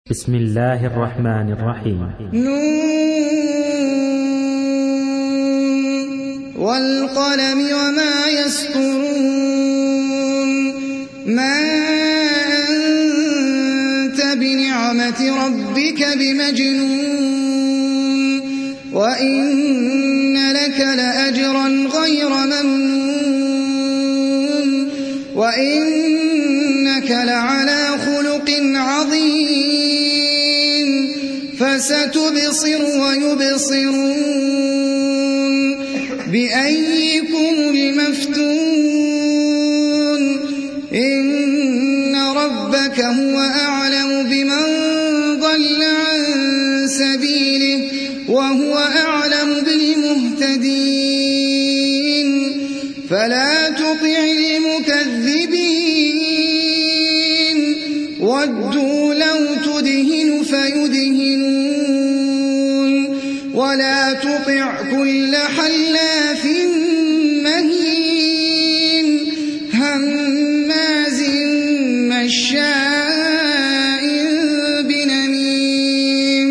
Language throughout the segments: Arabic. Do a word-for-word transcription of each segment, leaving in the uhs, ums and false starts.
بسم الله الرحمن الرحيم. نون والقلم وما يسطرون. ما أنت بنعمة ربك بمجنون وإن لك لأجرا غير ممنون وإنك لعلى خلق عظيم. فستبصر ويبصرون بأيكم المفتون. إن ربك هو أعلم بمن ضل عن سبيله وهو أعلم بالمهتدين. فلا تطع المكذبين ودوا لو تدهن فيدهنون ولا تطع كل حلاف مهين هماز مشاء بنميم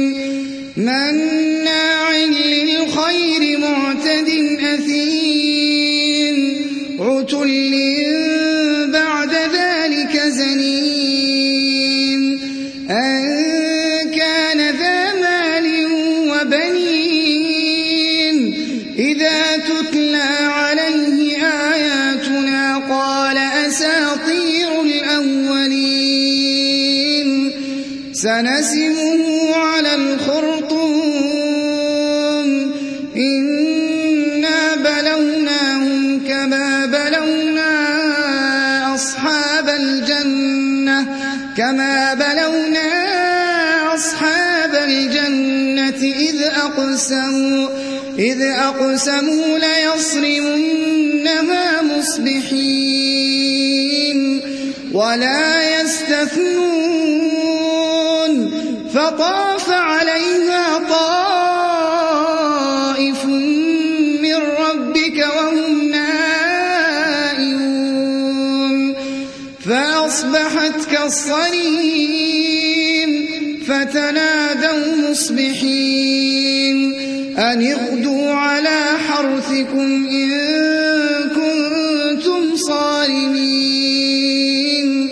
مناع للخير معتد أثيم عتل بعد ذلك زنيم أن كان ذا مال وبنين إذا تتلى عليه آياتنا قال أساطير الأولين. سنسمه على الخرطوم إنا بلوناهم كما بلونا أصحاب الجنة كما بلونا أصحاب الجنة إذ أقسموا إذ أقسموا ليصرمنها مصبحين ولا يستثنون. فطاف عليها طائف من ربك وهم نائمون فأصبحت كالصريم. فتنادوا مصبحين أن اغدوا على حرثكم إن كنتم صارمين.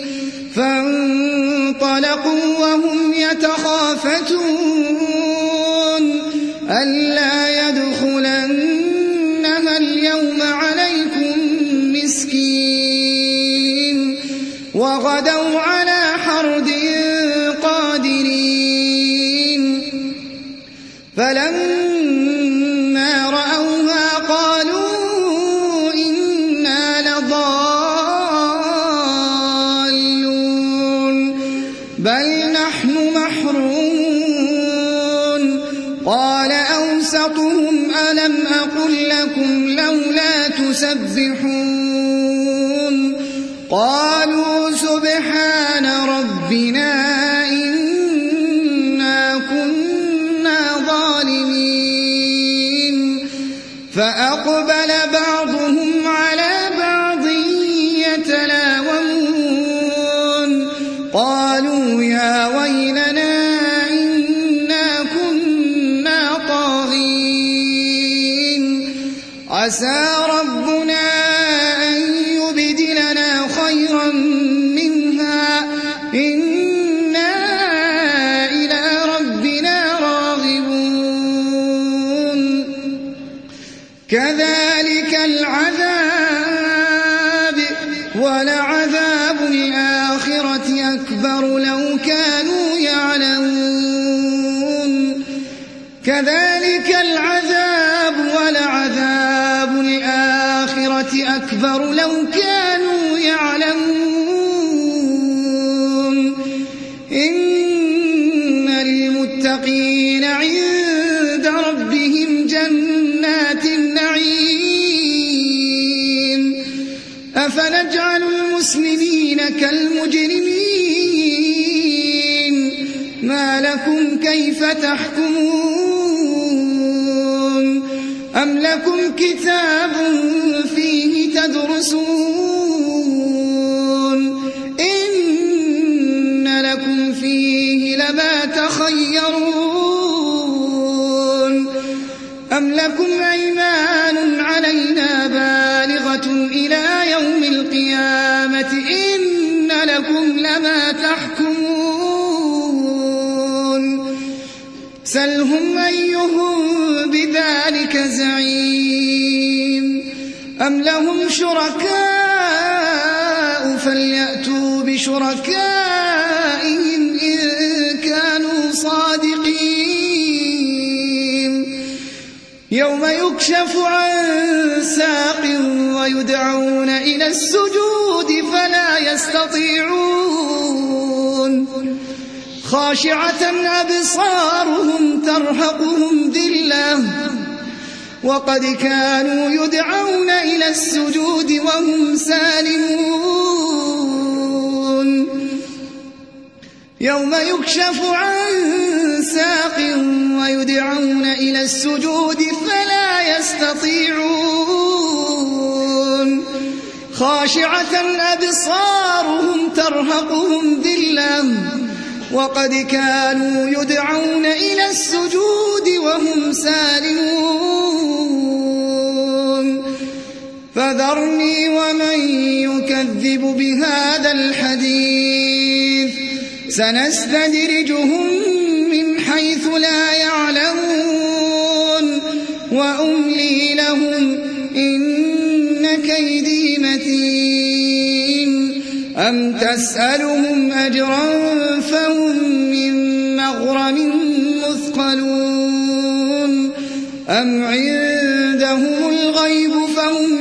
فانطلقوا وهم يتخافتون ألا يدخلنها اليوم عليكم مسكين وغدوا على حرد قادرين. فلما رأوها قالوا إنا لضالون بل نحن محرومون. قال أوسطهم ألم أقل لكم لولا تسبحون قالوا سبحان ربنا فأقبل بعضهم على بعض يتلاومون قالوا يا ويلنا إنا كنا طاغين. عسى ربنا أن يبدلنا خيرا منها إنا إلى ربنا راغبون. كذلك العذاب ولعذاب الآخرة أكبر لو كانوا يعلمون. كذلك العذاب ولعذاب الآخرة أكبر لو كانوا يعلمون. إن للمتقين عند ربهم جنات النعيم. أفنجعل المسلمين كالمجرمين ما لكم كيف تحكمون أم لكم كتاب فيه تدرسون إن لكم فيه لما لا تخيرون أم لكم أيمان علينا بالغة إلى يوم القيامة إن لكم لما تحكمون سلهم أيهم بذلك زعيم أم لهم شركاء فليأتوا بشركائهم إن كانوا صادقين يوم يكشف عن ساق ويدعون إلى السجود فلا يستطيعون خاشعة أبصارهم ترهقهم ذلة وقد كانوا يدعون إلى السجود وهم سالمون يوم يكشف عن ساق ويدعون إلى السجود فلا يستطيعون خاشعة أبصارهم ترهقهم ذلة وقد كانوا يدعون إلى السجود وهم سالمون فذرني ومن يكذب بهذا الحديث سنستدرجهم من حيث لا يعلمون وأملي لهم إن كيدي متين أم تسألهم أجرا فهم من مغرم مثقلون أم عندهم الغيب فهم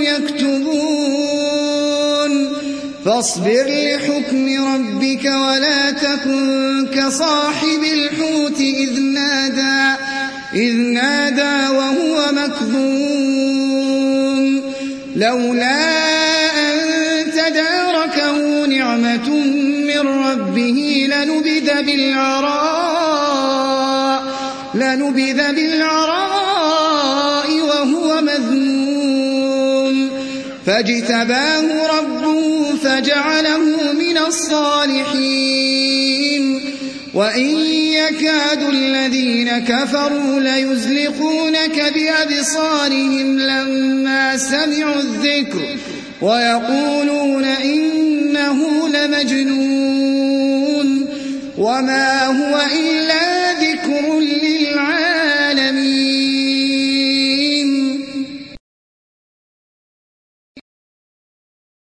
يكتبون فاصبر لحكم ربك ولا تكن كصاحب الحوت إذ نادى, إذ نادى وهو مكظوم لولا أن تداركه نعمة من ربه لنبذ بالعراء, لنبذ بالعراء وهو مذموم فاجتباه ربه فجعله من الصالحين وإن يكاد الذين كفروا ليزلقونك بأبصارهم لما سمعوا الذكر ويقولون إنه لمجنون وما هو إلا